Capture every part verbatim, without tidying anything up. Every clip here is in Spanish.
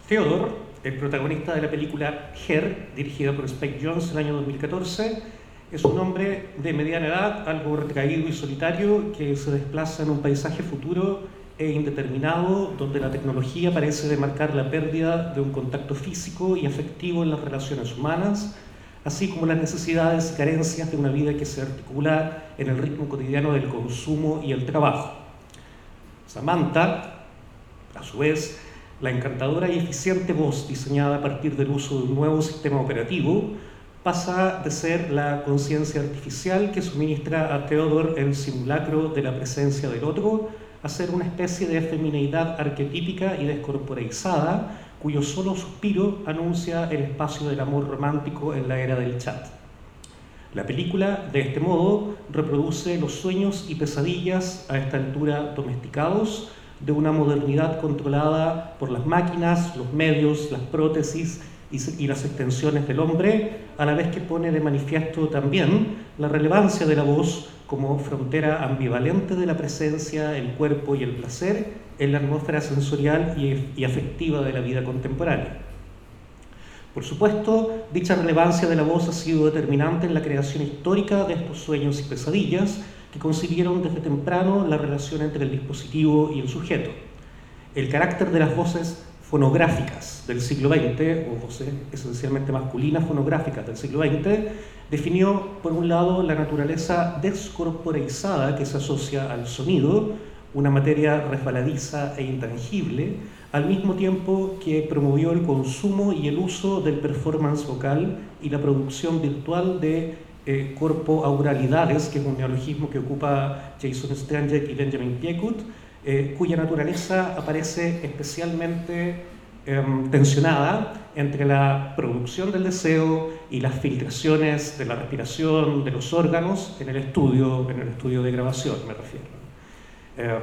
Theodore, el protagonista de la película Her, dirigida por Spike Jonze en el año dos mil catorce, es un hombre de mediana edad, algo retraído y solitario, que se desplaza en un paisaje futuro e indeterminado, donde la tecnología parece demarcar la pérdida de un contacto físico y afectivo en las relaciones humanas, así como las necesidades y carencias de una vida que se articula en el ritmo cotidiano del consumo y el trabajo. Samantha, a su vez, la encantadora y eficiente voz diseñada a partir del uso de un nuevo sistema operativo, pasa de ser la conciencia artificial que suministra a Theodore el simulacro de la presencia del otro, a ser una especie de femineidad arquetípica y descorporeizada, cuyo solo suspiro anuncia el espacio del amor romántico en la era del chat. La película, de este modo, reproduce los sueños y pesadillas a esta altura domesticados de una modernidad controlada por las máquinas, los medios, las prótesis y, y las extensiones del hombre, a la vez que pone de manifiesto también la relevancia de la voz como frontera ambivalente de la presencia, el cuerpo y el placer en la atmósfera sensorial y, y afectiva de la vida contemporánea. Por supuesto, dicha relevancia de la voz ha sido determinante en la creación histórica de estos sueños y pesadillas que concibieron desde temprano la relación entre el dispositivo y el sujeto. El carácter de las voces fonográficas del siglo veinte, o voces esencialmente masculinas fonográficas del siglo veinte, definió, por un lado, la naturaleza descorporeizada que se asocia al sonido, una materia resbaladiza e intangible, al mismo tiempo que promovió el consumo y el uso del performance vocal y la producción virtual de eh, corpoauralidades, que es un neologismo que ocupa Jason Stanjek y Benjamin Piekut, eh, cuya naturaleza aparece especialmente eh, tensionada entre la producción del deseo y las filtraciones de la respiración de los órganos en el estudio, en el estudio de grabación, me refiero. Eh,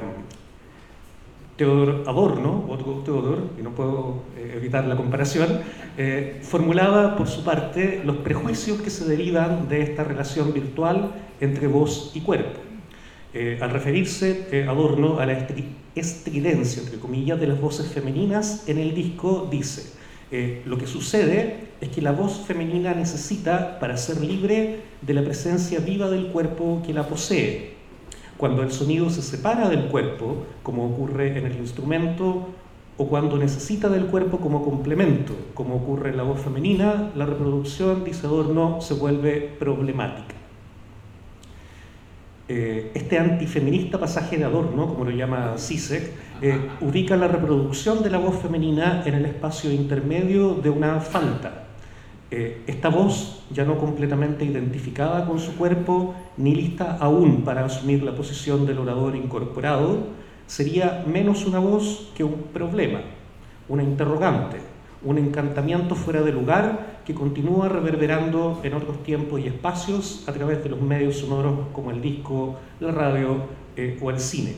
Theodor Adorno, otro Theodor, y no puedo eh, evitar la comparación, eh, formulaba por su parte los prejuicios que se derivan de esta relación virtual entre voz y cuerpo. Eh, al referirse eh, Adorno a la estri estridencia, entre comillas, de las voces femeninas en el disco, dice: eh, lo que sucede es que la voz femenina necesita, para ser libre, de la presencia viva del cuerpo que la posee. Cuando el sonido se separa del cuerpo, como ocurre en el instrumento, o cuando necesita del cuerpo como complemento, como ocurre en la voz femenina, la reproducción, dice Adorno, se vuelve problemática. Eh, este antifeminista pasaje de Adorno, como lo llama Zizek, eh, ubica la reproducción de la voz femenina en el espacio intermedio de una falta. Eh, esta voz, ya no completamente identificada con su cuerpo, ni lista aún para asumir la posición del orador incorporado, sería menos una voz que un problema, una interrogante, un encantamiento fuera de lugar que continúa reverberando en otros tiempos y espacios a través de los medios sonoros como el disco, la radio eh, o el cine.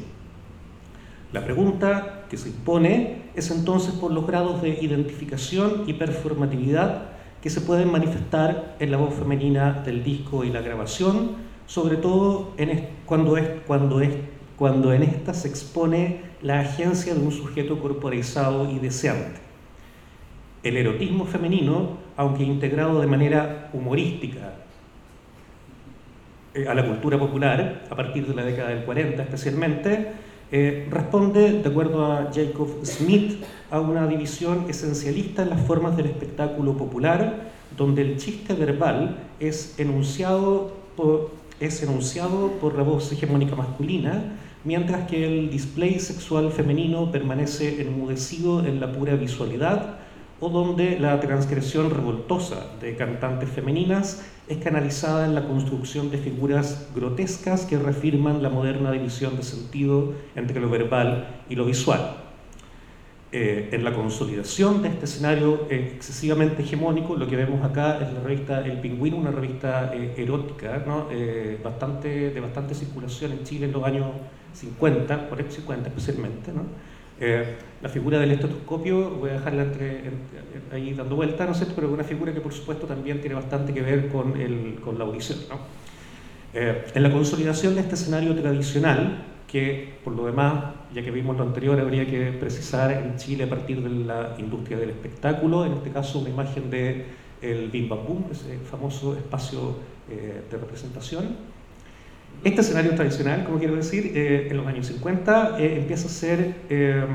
La pregunta que se impone es entonces por los grados de identificación y performatividad que se pueden manifestar en la voz femenina del disco y la grabación, sobre todo en es, cuando, es, cuando, es, cuando en esta se expone la agencia de un sujeto corporeizado y deseante. El erotismo femenino, aunque integrado de manera humorística eh, a la cultura popular, a partir de la década del cuarenta especialmente, Eh, responde, de acuerdo a Jacob Smith, a una división esencialista en las formas del espectáculo popular, donde el chiste verbal es enunciado por, es enunciado por la voz hegemónica masculina, mientras que el display sexual femenino permanece enmudecido en la pura visualidad, o donde la transgresión revoltosa de cantantes femeninas es canalizada en la construcción de figuras grotescas que reafirman la moderna división de sentido entre lo verbal y lo visual. Eh, en la consolidación de este escenario eh, excesivamente hegemónico, lo que vemos acá es la revista El Pingüino, una revista eh, erótica, ¿no? eh, bastante, de bastante circulación en Chile en los años cincuenta, por ejemplo cincuenta especialmente, ¿no? Eh, la figura del estetoscopio, voy a dejarla entre, entre, ahí dando vuelta, ¿no es cierto? Pero es una figura que por supuesto también tiene bastante que ver con, el, con la audición, ¿no? Eh, en la consolidación de este escenario tradicional, que por lo demás, ya que vimos lo anterior, habría que precisar en Chile a partir de la industria del espectáculo, en este caso una imagen de el Bim Bam Boom, ese famoso espacio eh, de representación. Este escenario tradicional, como quiero decir, eh, en los años cincuenta eh, empieza a ser eh,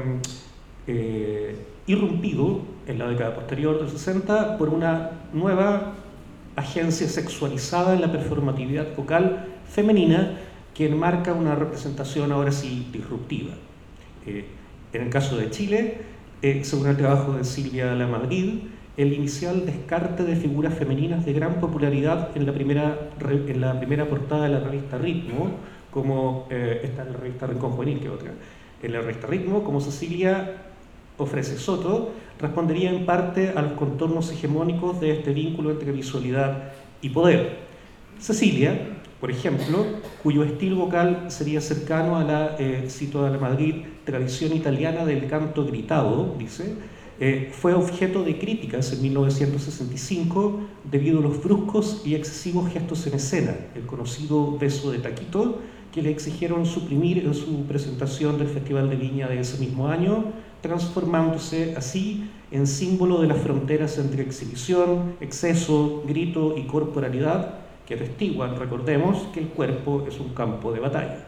eh, irrumpido en la década posterior del sesenta por una nueva agencia sexualizada en la performatividad vocal femenina que enmarca una representación ahora sí disruptiva. Eh, en el caso de Chile, eh, según el trabajo de Silvia Lamadrid, el inicial descarte de figuras femeninas de gran popularidad en la primera, en la primera portada de la revista Ritmo, como eh, esta es la revista Rincón Juvenil, que otra, en la revista Ritmo, como Cecilia ofrece Soto, respondería en parte a los contornos hegemónicos de este vínculo entre visualidad y poder. Cecilia, por ejemplo, cuyo estilo vocal sería cercano a la, eh, cito a la Madrid, tradición italiana del canto gritado, dice, eh, fue objeto de críticas en mil novecientos sesenta y cinco debido a los bruscos y excesivos gestos en escena, el conocido beso de taquito, que le exigieron suprimir en su presentación del Festival de Viña de ese mismo año, transformándose así en símbolo de las fronteras entre exhibición, exceso, grito y corporalidad, que atestiguan, recordemos, que el cuerpo es un campo de batalla.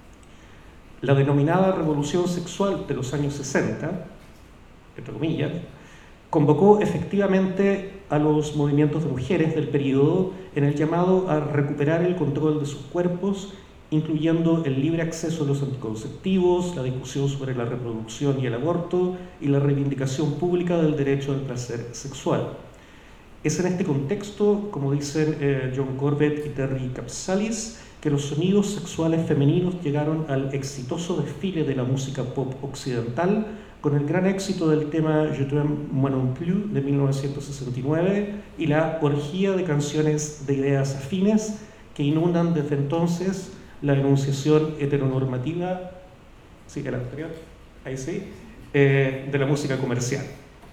La denominada revolución sexual de los años sesenta, entre comillas, convocó efectivamente a los movimientos de mujeres del periodo en el llamado a recuperar el control de sus cuerpos, incluyendo el libre acceso a los anticonceptivos, la discusión sobre la reproducción y el aborto y la reivindicación pública del derecho al placer sexual. Es en este contexto, como dicen eh, John Corbett y Terry Capsalis, que los sonidos sexuales femeninos llegaron al exitoso desfile de la música pop occidental con el gran éxito del tema Je t'aime moi non plus de mil novecientos sesenta y nueve y la orgía de canciones de ideas afines que inundan desde entonces la enunciación heteronormativa, sí, el anterior, ahí sí, eh, de la música comercial.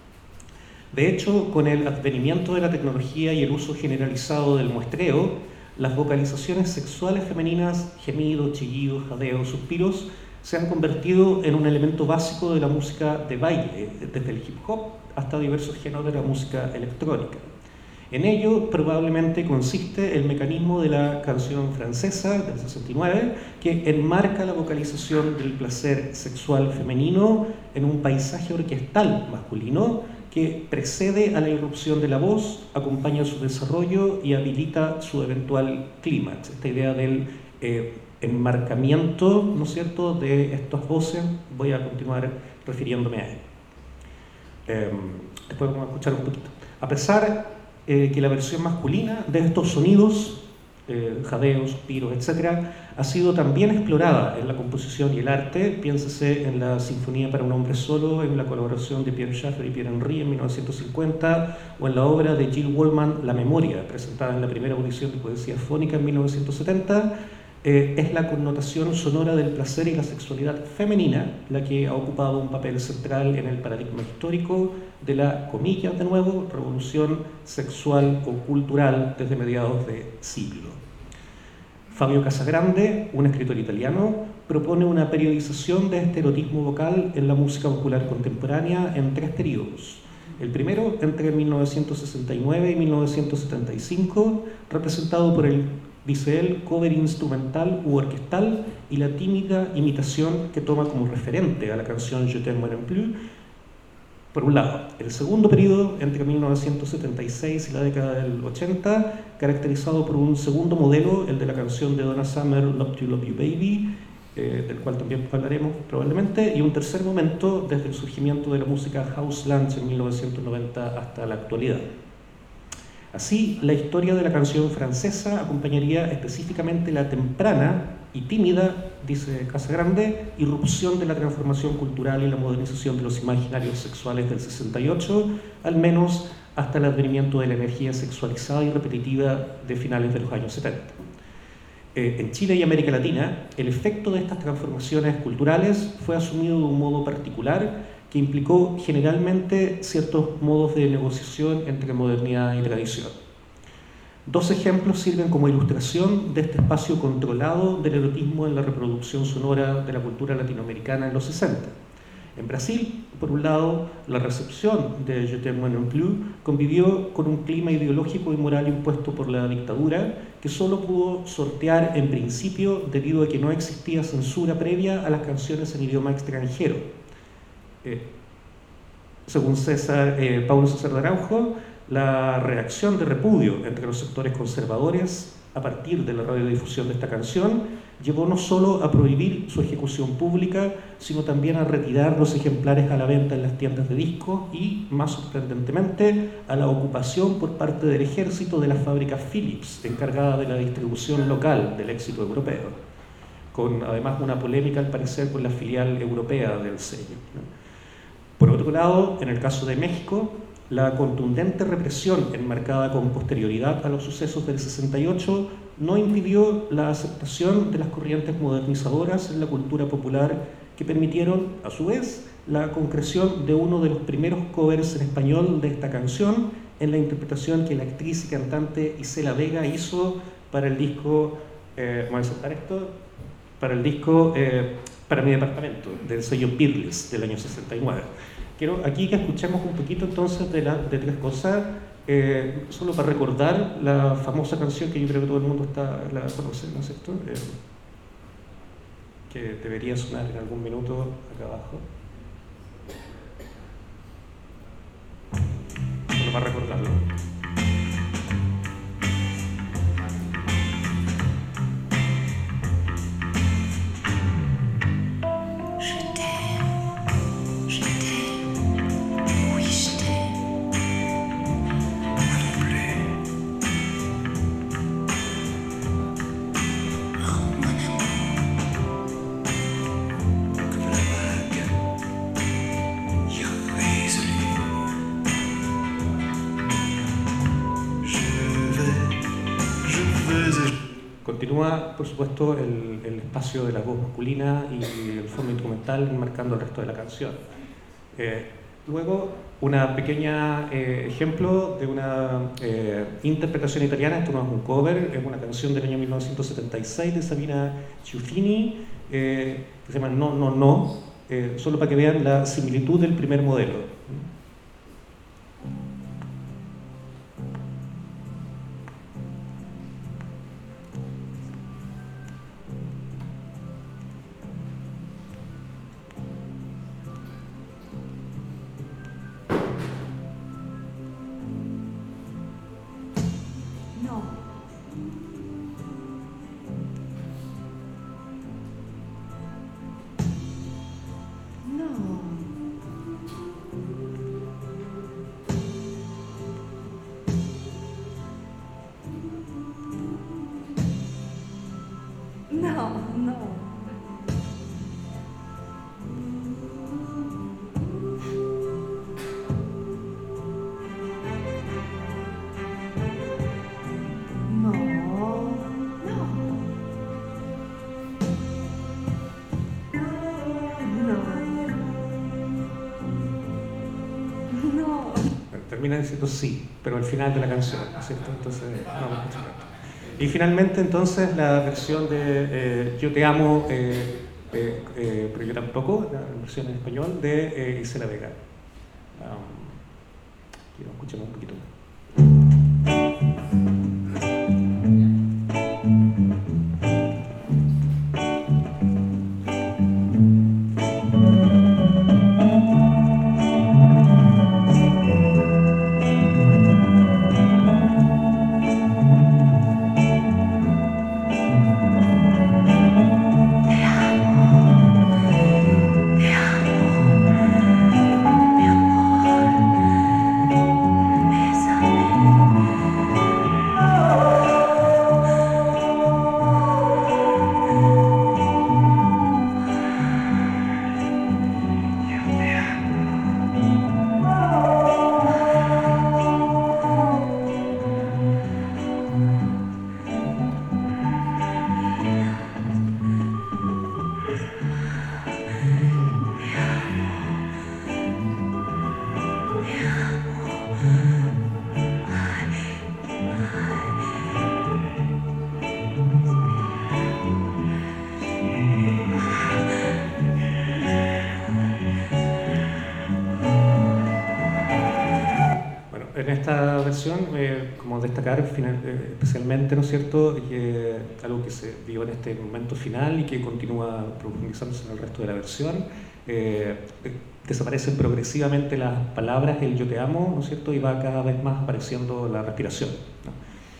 De hecho, con el advenimiento de la tecnología y el uso generalizado del muestreo, las vocalizaciones sexuales femeninas, gemidos, chillidos, jadeos, suspiros, se han convertido en un elemento básico de la música de baile, desde el hip hop hasta diversos géneros de la música electrónica. En ello probablemente consiste el mecanismo de la canción francesa del sesenta y nueve, que enmarca la vocalización del placer sexual femenino en un paisaje orquestal masculino que precede a la irrupción de la voz, acompaña su desarrollo y habilita su eventual clímax. Esta idea del eh, enmarcamiento, ¿no es cierto?, de estas voces, voy a continuar refiriéndome a él. Eh, después vamos a escuchar un poquito. A pesar Eh, que la versión masculina de estos sonidos, eh, jadeos, suspiros, etcétera, ha sido también explorada en la composición y el arte. Piénsese en la Sinfonía para un hombre solo, en la colaboración de Pierre Schaeffer y Pierre Henry en mil novecientos cincuenta, o en la obra de Jill Wallman, La Memoria, presentada en la primera audición de poesía fónica en mil novecientos setenta. Eh, es la connotación sonora del placer y la sexualidad femenina la que ha ocupado un papel central en el paradigma histórico de la, comillas de nuevo, revolución sexual o cultural desde mediados de siglo. Fabio Casagrande, un escritor italiano, propone una periodización de este erotismo vocal en la música popular contemporánea en tres periodos. El primero, entre mil novecientos sesenta y nueve y mil novecientos setenta y cinco, representado por el, dice él, cover instrumental u orquestal y la tímida imitación que toma como referente a la canción Je t'aime moi non plus, por un lado. El segundo periodo, entre mil novecientos setenta y seis y la década del ochenta, caracterizado por un segundo modelo, el de la canción de Donna Summer, Love to Love You Baby, eh, del cual también hablaremos probablemente, y un tercer momento desde el surgimiento de la música house lunch en mil novecientos noventa hasta la actualidad. Así, la historia de la canción francesa acompañaría específicamente la temprana y tímida, dice Casagrande, irrupción de la transformación cultural y la modernización de los imaginarios sexuales del sesenta y ocho, al menos hasta el advenimiento de la energía sexualizada y repetitiva de finales de los años setenta. Eh, en Chile y América Latina, el efecto de estas transformaciones culturales fue asumido de un modo particular que implicó generalmente ciertos modos de negociación entre modernidad y tradición. Dos ejemplos sirven como ilustración de este espacio controlado del erotismo en la reproducción sonora de la cultura latinoamericana en los sesenta. En Brasil, por un lado, la recepción de Je t'aime moi non plus convivió con un clima ideológico y moral impuesto por la dictadura que solo pudo sortear en principio debido a que no existía censura previa a las canciones en idioma extranjero. Eh, según César, eh, Paulo César de Araujo, la reacción de repudio entre los sectores conservadores a partir de la radiodifusión de esta canción llevó no solo a prohibir su ejecución pública, sino también a retirar los ejemplares a la venta en las tiendas de discos y, más sorprendentemente, a la ocupación por parte del ejército de las fábricas Philips, encargada de la distribución local del éxito europeo, con además una polémica al parecer con la filial europea del sello. Por otro lado, en el caso de México, la contundente represión enmarcada con posterioridad a los sucesos del sesenta y ocho no impidió la aceptación de las corrientes modernizadoras en la cultura popular que permitieron, a su vez, la concreción de uno de los primeros covers en español de esta canción en la interpretación que la actriz y cantante Isela Vega hizo para el disco, eh, ¿voy a saltar esto? Para el disco eh, Para mi departamento, del sello Beatles del año sesenta y nueve. Quiero aquí que escuchemos un poquito entonces de, la, de tres cosas, eh, solo para recordar la famosa canción que yo creo que todo el mundo está, la conoce, ¿no es cierto? Eh, que debería sonar en algún minuto acá abajo. Solo para recordarlo. Continúa, por supuesto, el, el espacio de la voz masculina y el fondo instrumental marcando el resto de la canción. Eh, luego, una pequeña eh, ejemplo de una eh, interpretación italiana. Esto no es un cover, es una canción del año mil novecientos setenta y seis de Sabina Ciuffini, eh, que se llama No, No, No, eh, solo para que vean la similitud del primer modelo. Termina diciendo sí, pero al final de la canción, ¿no es cierto? Entonces, no me escucho tanto. Y finalmente, entonces, la versión de eh, Yo te amo, eh, eh, eh, pero yo tampoco, la versión en español de eh, Isela Vega. Um, quiero escuchar un poquito más. Esa en esta versión, eh, como destacar final, eh, especialmente, ¿no es cierto?, que algo que se vio en este momento final y que continúa profundizándose en el resto de la versión, eh, desaparecen progresivamente las palabras el yo te amo, ¿no es cierto?, y va cada vez más apareciendo la respiración, ¿no?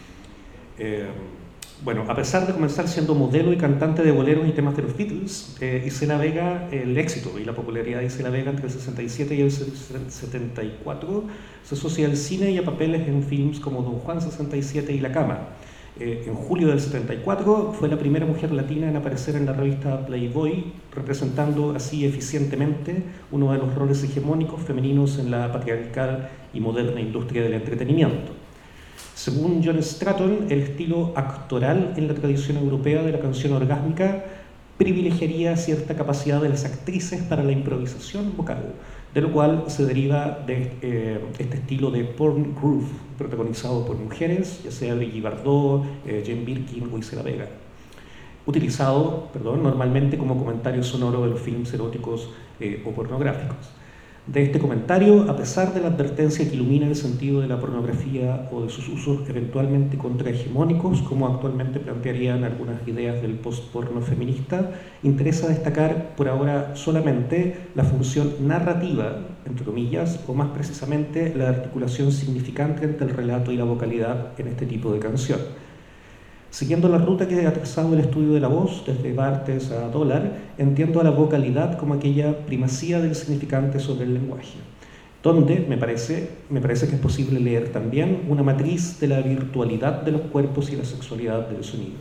Eh, Bueno, a pesar de comenzar siendo modelo y cantante de boleros y temas de los Beatles, eh, Isela Vega, el éxito y la popularidad de Isela Vega entre el sesenta y siete y el setenta y cuatro se asocia al cine y a papeles en films como Don Juan sesenta y siete y La Cama. Eh, en julio del setenta y cuatro fue la primera mujer latina en aparecer en la revista Playboy, representando así eficientemente uno de los roles hegemónicos femeninos en la patriarcal y moderna industria del entretenimiento. Según John Stratton, el estilo actoral en la tradición europea de la canción orgásmica privilegiaría cierta capacidad de las actrices para la improvisación vocal, de lo cual se deriva de eh, este estilo de porn groove, protagonizado por mujeres, ya sea Brigitte Bardot, eh, Jane Birkin o Isela Vega, utilizado, perdón, normalmente como comentario sonoro de los films eróticos eh, o pornográficos. De este comentario, a pesar de la advertencia que ilumina el sentido de la pornografía o de sus usos eventualmente contrahegemónicos, como actualmente plantearían algunas ideas del post-porno feminista, interesa destacar por ahora solamente la función narrativa, entre comillas, o más precisamente la articulación significante entre el relato y la vocalidad en este tipo de canción. Siguiendo la ruta que ha trazado el estudio de la voz, desde Barthes a Dollar, entiendo a la vocalidad como aquella primacía del significante sobre el lenguaje, donde me parece, me parece que es posible leer también una matriz de la virtualidad de los cuerpos y la sexualidad del sonido.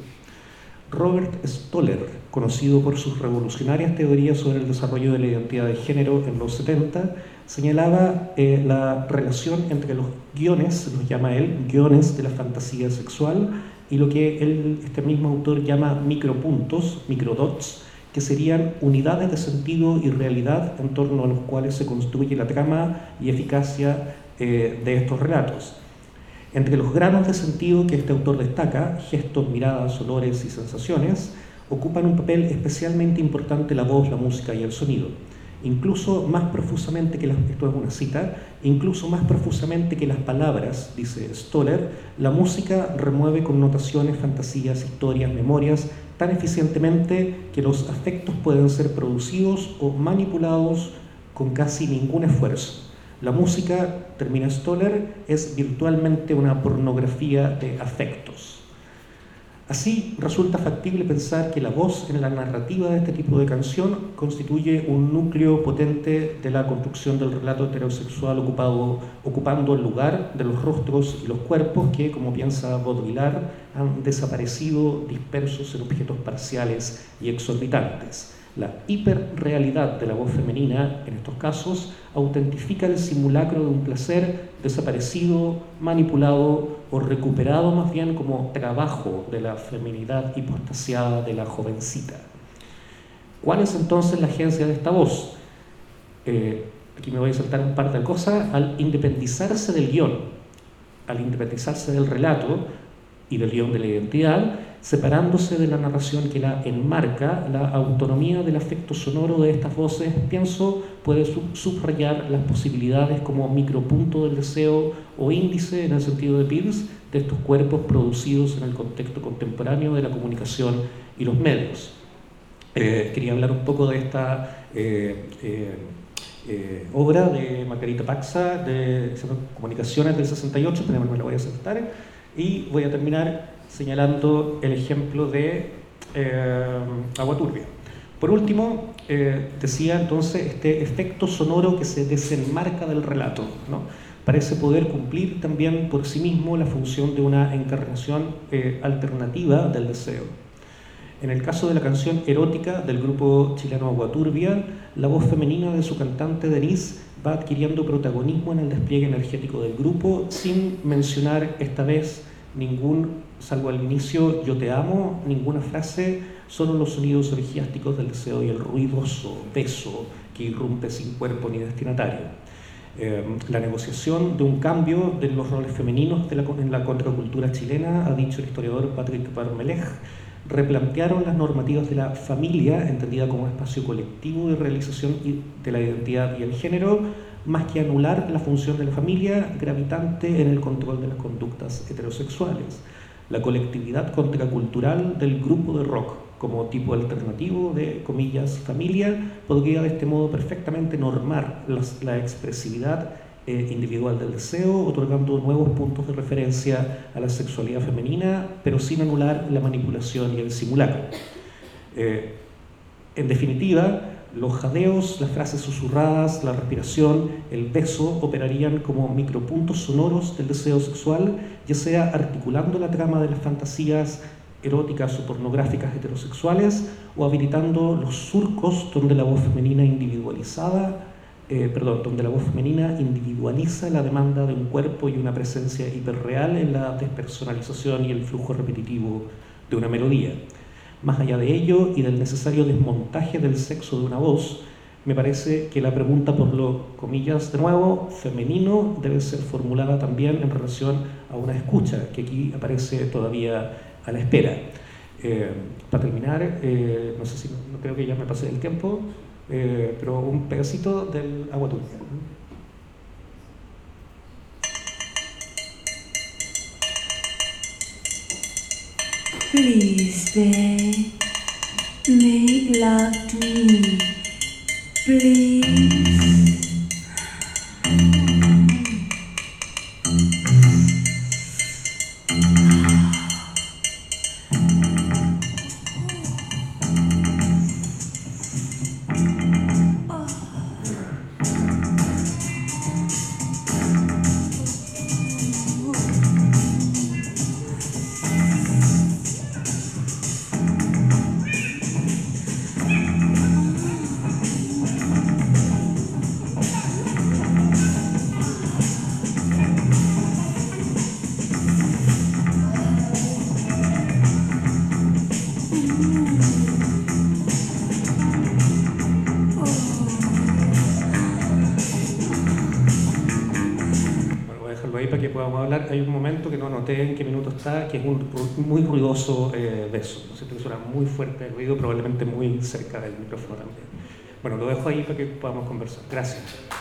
Robert Stoller, conocido por sus revolucionarias teorías sobre el desarrollo de la identidad de género en los setenta, señalaba eh, la relación entre los guiones, los llama él, guiones de la fantasía sexual, y lo que él, este mismo autor llama micropuntos, microdots, que serían unidades de sentido y realidad en torno a los cuales se construye la trama y eficacia eh, de estos relatos. Entre los granos de sentido que este autor destaca, gestos, miradas, olores y sensaciones, ocupan un papel especialmente importante la voz, la música y el sonido. Incluso más profusamente que las, esto es una cita, incluso más profusamente que las palabras, dice Stoller, la música remueve connotaciones, fantasías, historias, memorias, tan eficientemente que los afectos pueden ser producidos o manipulados con casi ningún esfuerzo. La música, termina Stoller, es virtualmente una pornografía de afectos. Así, resulta factible pensar que la voz en la narrativa de este tipo de canción constituye un núcleo potente de la construcción del relato heterosexual ocupado, ocupando el lugar de los rostros y los cuerpos que, como piensa Baudrillard, han desaparecido dispersos en objetos parciales y exorbitantes. La hiperrealidad de la voz femenina, en estos casos, autentifica el simulacro de un placer desaparecido, manipulado o recuperado más bien como trabajo de la feminidad hipostasiada de la jovencita. ¿Cuál es entonces la agencia de esta voz? Eh, aquí me voy a saltar un par de cosas. Al independizarse del guión, al independizarse del relato y del guión de la identidad, separándose de la narración que la enmarca, la autonomía del afecto sonoro de estas voces, pienso, puede subrayar las posibilidades como micropunto del deseo o índice, en el sentido de Peirce, de estos cuerpos producidos en el contexto contemporáneo de la comunicación y los medios. Eh, quería hablar un poco de esta eh, eh, eh, obra de Margarita Paxa, de Comunicaciones del sesenta y ocho, pero me la voy a saltar, y voy a terminar señalando el ejemplo de eh, Agua Turbia. Por último, eh, decía entonces este efecto sonoro que se desenmarca del relato, ¿no? Parece poder cumplir también por sí mismo la función de una encarnación eh, alternativa del deseo. En el caso de la canción erótica del grupo chileno Agua Turbia, la voz femenina de su cantante Denise va adquiriendo protagonismo en el despliegue energético del grupo, sin mencionar esta vez ningún, salvo al inicio, yo te amo, ninguna frase, solo los sonidos orgiásticos del deseo y el ruidoso beso que irrumpe sin cuerpo ni destinatario. Eh, la negociación de un cambio de los roles femeninos de la, en la contracultura chilena, ha dicho el historiador Patrick Barmelech, replantearon las normativas de la familia, entendida como espacio colectivo de realización de la identidad y el género, más que anular la función de la familia gravitante en el control de las conductas heterosexuales. La colectividad contracultural del grupo de rock, como tipo alternativo de, comillas, familia, podría de este modo perfectamente normar las, la expresividad eh, individual del deseo, otorgando nuevos puntos de referencia a la sexualidad femenina, pero sin anular la manipulación y el simulacro. Eh, en definitiva, los jadeos, las frases susurradas, la respiración, el beso operarían como micropuntos sonoros del deseo sexual, ya sea articulando la trama de las fantasías eróticas o pornográficas heterosexuales o habilitando los surcos donde la voz femenina individualizada, eh, perdón, donde la voz femenina individualiza la demanda de un cuerpo y una presencia hiperreal en la despersonalización y el flujo repetitivo de una melodía. Más allá de ello y del necesario desmontaje del sexo de una voz, me parece que la pregunta por lo, comillas, de nuevo, femenino, debe ser formulada también en relación a una escucha, que aquí aparece todavía a la espera. Eh, para terminar, eh, no sé si, no creo que ya me pasé el tiempo, eh, pero un pedacito del Agua Turbia. Please, babe, make love to me, please. Hay un momento que no noté en qué minuto está, que es un muy ruidoso eh, beso, ¿no es cierto? Que suena muy fuerte el ruido, probablemente muy cerca del micrófono también. Bueno, lo dejo ahí para que podamos conversar. Gracias.